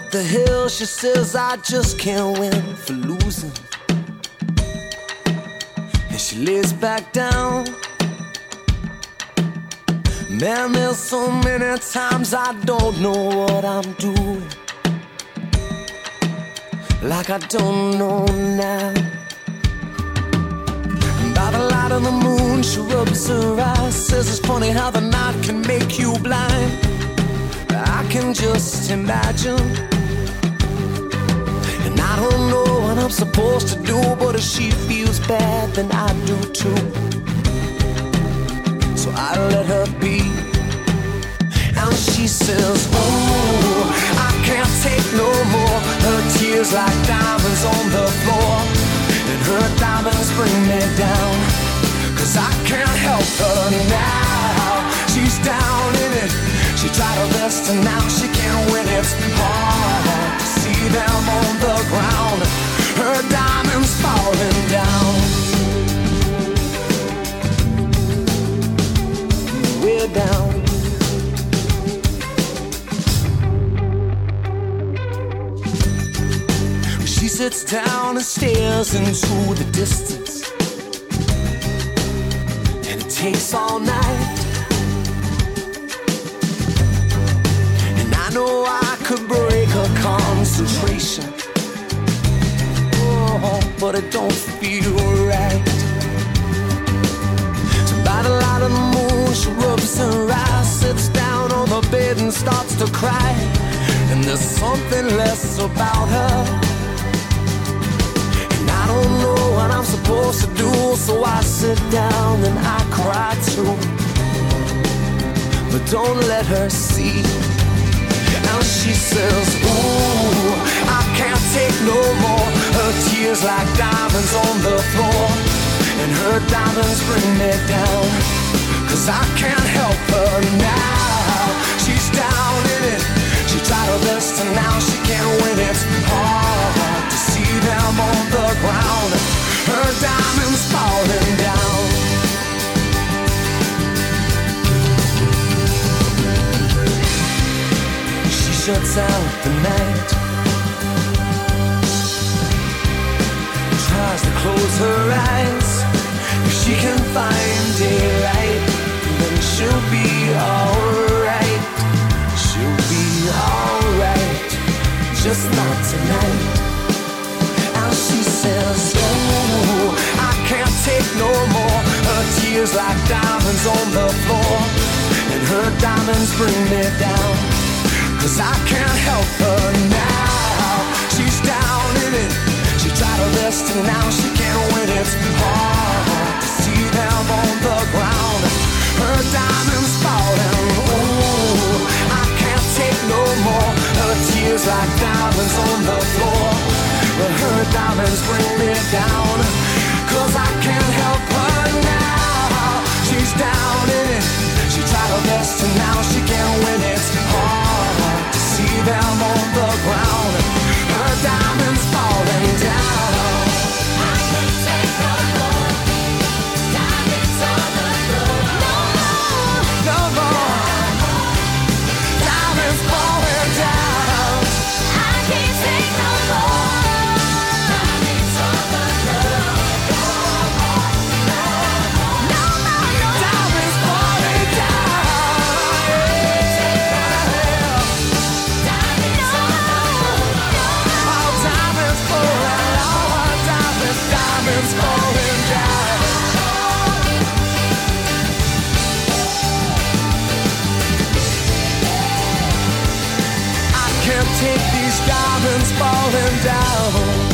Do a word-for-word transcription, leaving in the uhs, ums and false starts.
up the hill, she says I just can't win for losing. And she lays back down. Man, there's so many times I don't know what I'm doing, like I don't know now. And by the light of the moon, she rubs her eyes, says it's funny how the night can make you blind. I can just imagine, and I don't know what I'm supposed to do, but if she feels bad, then I do too. So I let her be. And she says, oh, I can't take no more. Her tears like diamonds on the floor, and her diamonds bring me down, 'cause I can't help her now. She's down in it. She tried her best and now she can't win. It's hard to see them on the ground, her diamonds falling down. We're down. She sits down and stares into the distance, and it takes all night. And I know I could break her concentration, oh, but it don't feel right. So by the light of the moon, she rubs her eyes, sits down on the bed and starts to cry. And there's something less about her. I don't know what I'm supposed to do, so I sit down and I cry too. But don't let her see. Now she says, ooh, I can't take no more. Her tears like diamonds on the floor, and her diamonds bring me down, 'cause I can't help her now. She's down in it. She tried her best and now she can't win. It's hard to see them on the ground, her diamonds falling down. She shuts out the night, tries to close her eyes. If she can find daylight, then she'll be alright. She'll be alright, just not tonight. And she says, oh, I can't take no more. Her tears like diamonds on the floor, and her diamonds bring me down, 'cause I can't help her now. She's down in it. She tried her best and now she can't win. It's hard to see them on the ground, her diamonds falling. Oh, I can't take no more. Her tears like diamonds on the floor, but her diamonds bring me down, 'cause I can't help her now. She's down in it. She tried her best and now she can't win. It's hard to see them on the ground, her diamonds falling down. I can't take no more. Diamonds on the floor. No more. No more. Diamonds falling down. I can't take no more. Diamonds on the floor. No more. No more. Diamonds falling down. Diamonds on the floor. Oh, diamonds falling down. Diamonds, diamonds falling down. I can't take these diamonds falling down.